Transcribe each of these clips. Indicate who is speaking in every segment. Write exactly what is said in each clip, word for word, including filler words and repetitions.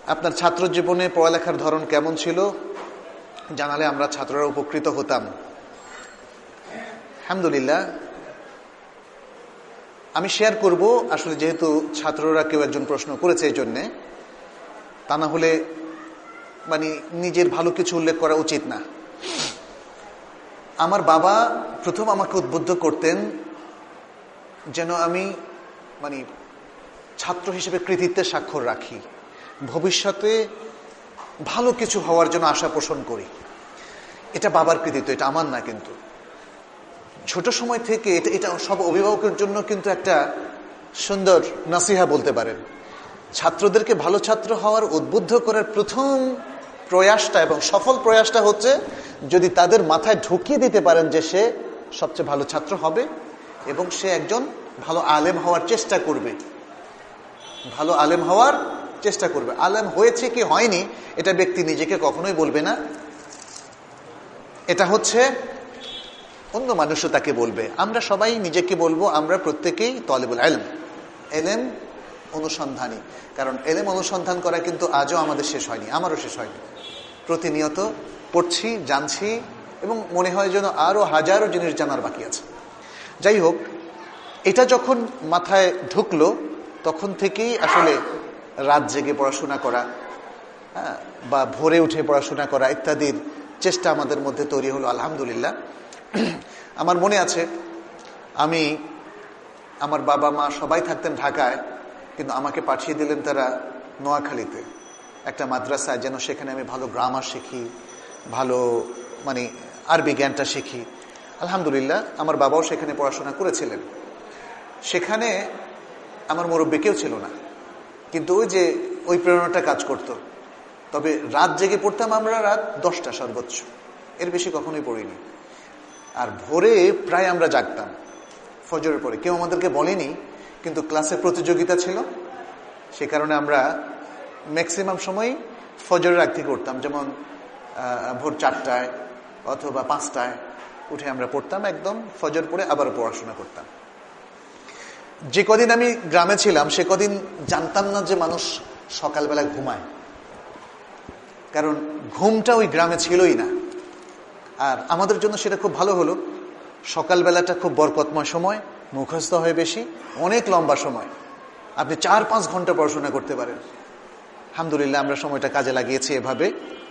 Speaker 1: আপনার ছাত্র জীবনে পড়ালেখার ধরন কেমন ছিল জানালে আমরা ছাত্ররা উপকৃত হতাম। আলহামদুলিল্লাহ, আমি শেয়ার করব, আসলে যেহেতু ছাত্ররা কেউ একজন প্রশ্ন করেছে এই জন্যে, তা না হলে মানে নিজের ভালো কিছু উল্লেখ করা উচিত না। আমার বাবা প্রথম আমাকে উদ্বুদ্ধ করতেন যেন আমি মানে ছাত্র হিসেবে কৃতিত্বের স্বাক্ষর রাখি, ভবিষ্যতে ভালো কিছু হওয়ার জন্য আশা পোষণ করি। এটা বাবার কৃতিত্ব, এটা আমার না। কিন্তু ছোট সময় থেকে এটা এটা সব অভিভাবকের জন্য কিন্তু একটা সুন্দর নসিহা বলতে পারেন। ছাত্রদেরকে ভালো ছাত্র হওয়ার উদ্বুদ্ধ করার প্রথম প্রয়াসটা এবং সফল প্রয়াসটা হচ্ছে যদি তাদের মাথায় ঢুকিয়ে দিতে পারেন যে সে সবচেয়ে ভালো ছাত্র হবে এবং সে একজন ভালো আলেম হওয়ার চেষ্টা করবে, ভালো আলেম হওয়ার চেষ্টা করবে। আলেম হয়েছে কি হয়নি এটা ব্যক্তি নিজেকে কখনোই বলবে না, এটা হচ্ছে অন্য মানুষও তাকে বলবে। আমরা সবাই নিজেকে বলবো আমরা প্রত্যেকেই তলেবুল ইলম, এলেম অনুসন্ধানী। কারণ এলেম অনুসন্ধান করা কিন্তু আজও আমাদের শেষ হয়নি, আমারও শেষ হয়নি। প্রতিনিয়ত পড়ছি, জানছি এবং মনে হয় যেন আরো হাজারো জিনিস জানার বাকি আছে। যাই হোক, এটা যখন মাথায় ঢুকলো তখন থেকেই আসলে রাত জেগে পড়াশোনা করা, হ্যাঁ, বা ভোরে উঠে পড়াশোনা করা ইত্যাদির চেষ্টা আমাদের মধ্যে তৈরি হলো আলহামদুলিল্লাহ। আমার মনে আছে আমি, আমার বাবা মা সবাই থাকতেন ঢাকায়, কিন্তু আমাকে পাঠিয়ে দিলেন তারা নোয়াখালীতে একটা মাদ্রাসায়, যেন সেখানে আমি ভালো গ্রামার শিখি, ভালো মানে আরবি জ্ঞানটা শিখি। আলহামদুলিল্লাহ, আমার বাবাও সেখানে পড়াশোনা করেছিলেন। সেখানে আমার মুরব্বি কেউ ছিল না, কিন্তু ওই যে ওই প্রেরণাটা কাজ করত। তবে রাত জেগে পড়তাম আমরা, রাত দশটা সর্বোচ্চ, এর বেশি কখনোই পড়িনি। আর ভোরে প্রায় আমরা জাগতাম ফজরের পরে। কেউ আমাদেরকে বলেনি, কিন্তু ক্লাসে প্রতিযোগিতা ছিল, সে কারণে আমরা ম্যাক্সিমাম সময় ফজরের আগ থেকে উঠতাম। যেমন ভোর চারটায় অথবা পাঁচটায় উঠে আমরা পড়তাম, একদম ফজর পড়ে আবার পড়াশোনা করতাম। যে কদিন আমি গ্রামে ছিলাম সে কদিন জানতাম না যে মানুষ সকালবেলা ঘুমায়, কারণ ঘুমটা ওই গ্রামে ছিলই না। আর আমাদের জন্য সেটা খুব ভালো হলো, সকালবেলাটা খুব বরকতময় সময়, মুখস্থ হয় বেশি, অনেক লম্বা সময়, আপনি চার পাঁচ ঘন্টা পড়াশোনা করতে পারেন। আলহামদুলিল্লাহ, আমরা সময়টা কাজে লাগিয়েছি এভাবে।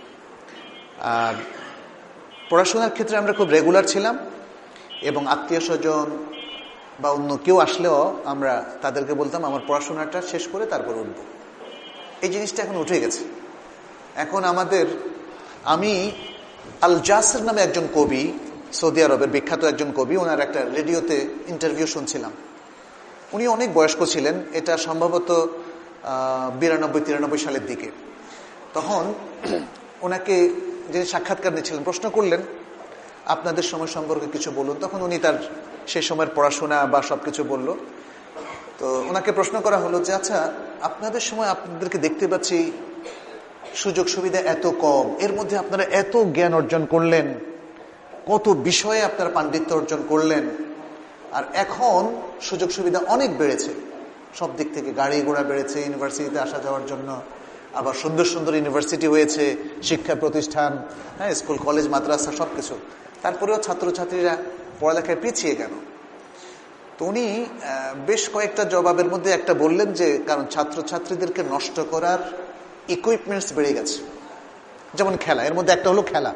Speaker 1: আর পড়াশোনার ক্ষেত্রে আমরা খুব রেগুলার ছিলাম এবং আত্মীয় স্বজন বা অন্য কেউ আসলেও আমরা তাদেরকে বলতাম আমার পড়াশোনাটা শেষ করে তারপর উঠব। এই জিনিসটা এখন উঠে গেছে। এখন আমাদের, আমি আল জাসর নামে একজন কবি, সৌদি আরবের বিখ্যাত একজন কবি, ওনার একটা রেডিওতে ইন্টারভিউ শুনছিলাম। উনি অনেক বয়স্ক ছিলেন, এটা সম্ভবত বিরানব্বই তিরানব্বই সালের দিকে। তখন ওনাকে যিনি সাক্ষাৎকার নিচ্ছিলেন প্রশ্ন করলেন আপনাদের সময় সম্পর্কে কিছু বলুন। তখন উনি তার সেই সময়ের পড়াশোনা বা সবকিছু বলল। তো ওনাকে প্রশ্ন করা হলো যে আচ্ছা, আপনাদের সময় আপনাদেরকে দেখতে পাচ্ছি সুযোগ সুবিধা এত কম, এর মধ্যে আপনারা এত জ্ঞান অর্জন করলেন, কত বিষয়ে আপনারা পাণ্ডিত্য অর্জন করলেন, আর এখন সুযোগ সুবিধা অনেক বেড়েছে, সব দিক থেকে গাড়ি ঘোড়া বেড়েছে, ইউনিভার্সিটিতে আসা যাওয়ার জন্য, আবার সুন্দর সুন্দর ইউনিভার্সিটি হয়েছে, শিক্ষা প্রতিষ্ঠান, হ্যাঁ, স্কুল কলেজ মাদ্রাসা সবকিছু, তারপরেও ছাত্রছাত্রীরা পড়ালেখায় পিছিয়ে কেন? তো উনি বেশ কয়েকটা জবাবের মধ্যে একটা বললেন যে কারণ ছাত্রছাত্রীদেরকে নষ্ট করার ইকুইপমেন্টস বেড়ে গেছে। যেমন খেলা, এর মধ্যে একটা হলো খেলা।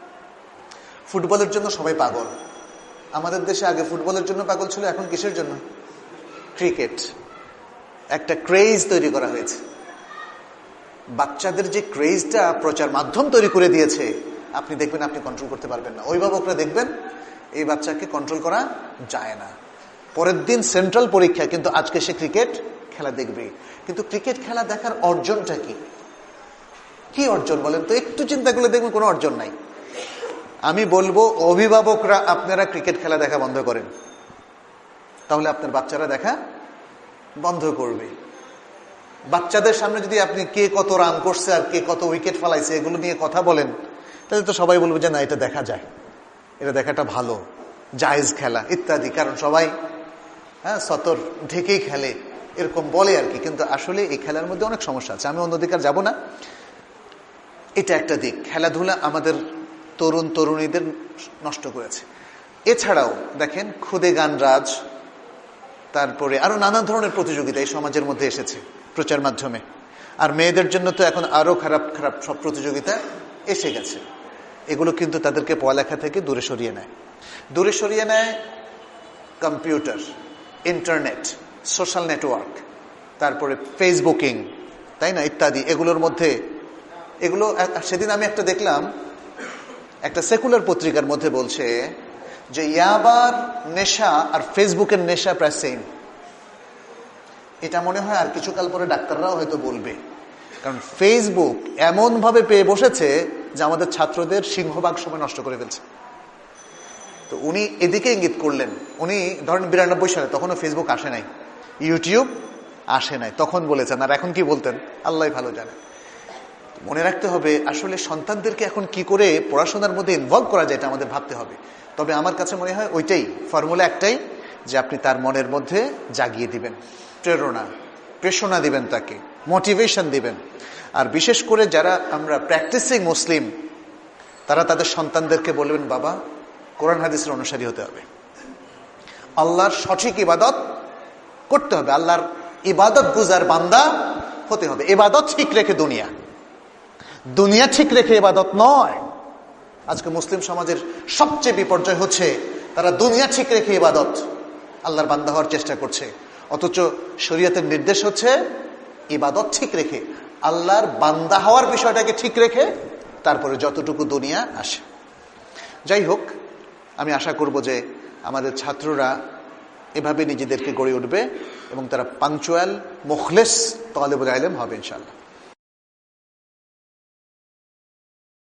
Speaker 1: ফুটবলের জন্য সবাই পাগল। আমাদের দেশে আগে ফুটবলের জন্য পাগল ছিল, এখন কিসের জন্য? ক্রিকেট। একটা ক্রেজ তৈরি করা হয়েছে। বাচ্চাদের যে ক্রেজটা প্রচার মাধ্যম তৈরি করে দিয়েছে, আপনি দেখবেন আপনি কন্ট্রোল করতে পারবেন না। অভিভাবকরা দেখবেন এই বাচ্চাকে কন্ট্রোল করা যায় না। পরের দিন সেন্ট্রাল পরীক্ষা, কিন্তু আজকে সে ক্রিকেট খেলা দেখবে। কিন্তু ক্রিকেট খেলা দেখার অর্জনটা কি? কি অর্জন বলেন তো? একটু চিন্তা করলে দেখবেন কোনো অর্জন নাই। আমি বলবো অভিভাবকরা আপনারা ক্রিকেট খেলা দেখা বন্ধ করেন, তাহলে আপনার বাচ্চারা দেখা বন্ধ করবে। বাচ্চাদের সামনে যদি আপনি কে কত রান করছে আর কে কত উইকেট ফেলাইছে এগুলো নিয়ে কথা বলেন, তাহলে তো সবাই বলবে যে না, এটা দেখা যায়, এটা দেখাটা ভালো, জায়েজ খেলা ইত্যাদি। কারণ সবাই হ্যাঁ সতর ঢেকেই খেলে, এরকম বলে আর কি, কিন্তু আসলে এই খেলার মধ্যে অনেক সমস্যা আছে। আমি অন্যদিকে আর যাব না। এটা একটা দিক, খেলাধুলা আমাদের তরুণ তরুণীদের নষ্ট করেছে। এছাড়াও দেখেন খুদে গানরাজ, তারপরে আরো নানা ধরনের প্রতিযোগিতা এই সমাজের মধ্যে এসেছে প্রচার মাধ্যমে। আর মেয়েদের জন্য তো এখন আরো খারাপ খারাপ সব প্রতিযোগিতা এসে গেছে। এগুলো কিন্তু তাদেরকে পড়ালেখা থেকে দূরে সরিয়ে নেয়। দূরে সরিয়ে নেয় কম্পিউটার, ইন্টারনেট, সোশ্যাল নেটওয়ার্ক, তারপরে ফেসবুকিং, তাই না, ইত্যাদি। এগুলোর মধ্যে এগুলো সেদিন আমি একটা দেখলাম, একটা সেকুলার পত্রিকার মধ্যে বলছে যে ইয়াবার নেশা আর ফেসবুকের নেশা প্রায় সেম। এটা মনে হয় আর কিছুকাল পরে ডাক্তাররাও হয়তো বলবে, কারণ ফেসবুক এমন ভাবে পেয়ে বসেছে যে আমাদের ছাত্রদের সিংহভাগ সময় নষ্ট করে ফেলছে। তো উনি এদিকে ইঙ্গিত করলেন। উনি ধরেন বিরানব্বই সালে, তখনও ফেসবুক আসে নাই, ইউটিউব আসে নাই, তখন বলেছেন। আর এখন কি বলতেন আল্লাহ ভালো জানে। মনে রাখতে হবে আসলে সন্তানদেরকে এখন কি করে পড়াশোনার মধ্যে ইনভলভ করা যায়, এটা আমাদের ভাবতে হবে। তবে আমার কাছে মনে হয় ওইটাই ফর্মুলা, একটাই, যে আপনি তার মনের মধ্যে জাগিয়ে দিবেন, প্রেরণা প্রেষণা দিবেন, তাকে মোটিভেশন দিবেন। আর বিশেষ করে যারা আমরা প্র্যাকটিসিং মুসলিম, তারা তাদের সন্তানদেরকে বলবেন, বাবা কোরআন হাদিসের অনুসারী হতে হবে, আল্লাহর সঠিক ইবাদত করতে হবে, আল্লাহর ইবাদত গুজার বান্দা হতে হবে। ইবাদত ঠিক রেখে দুনিয়া, দুনিয়া ঠিক রেখে ইবাদত নয়। আজকে মুসলিম সমাজের সবচেয়ে বিপর্যয় হচ্ছে তারা দুনিয়া ঠিক রেখে ইবাদত, আল্লাহর বান্দা হওয়ার চেষ্টা করছে, অথচ শরীয়তের নির্দেশ হচ্ছে ইবাদত ঠিক রেখে, আল্লাহর বান্দা হওয়ার বিষয়টাকে ঠিক রেখে তারপরে যতটুকু দুনিয়া আসে। যাই হোক, আমি আশা করব যে আমাদের ছাত্ররা এভাবে নিজেদেরকে গড়ে উঠবে এবং তারা পাঞ্চুয়াল মুখলেস তালেবুল ইলম হবে ইনশাআল্লাহ।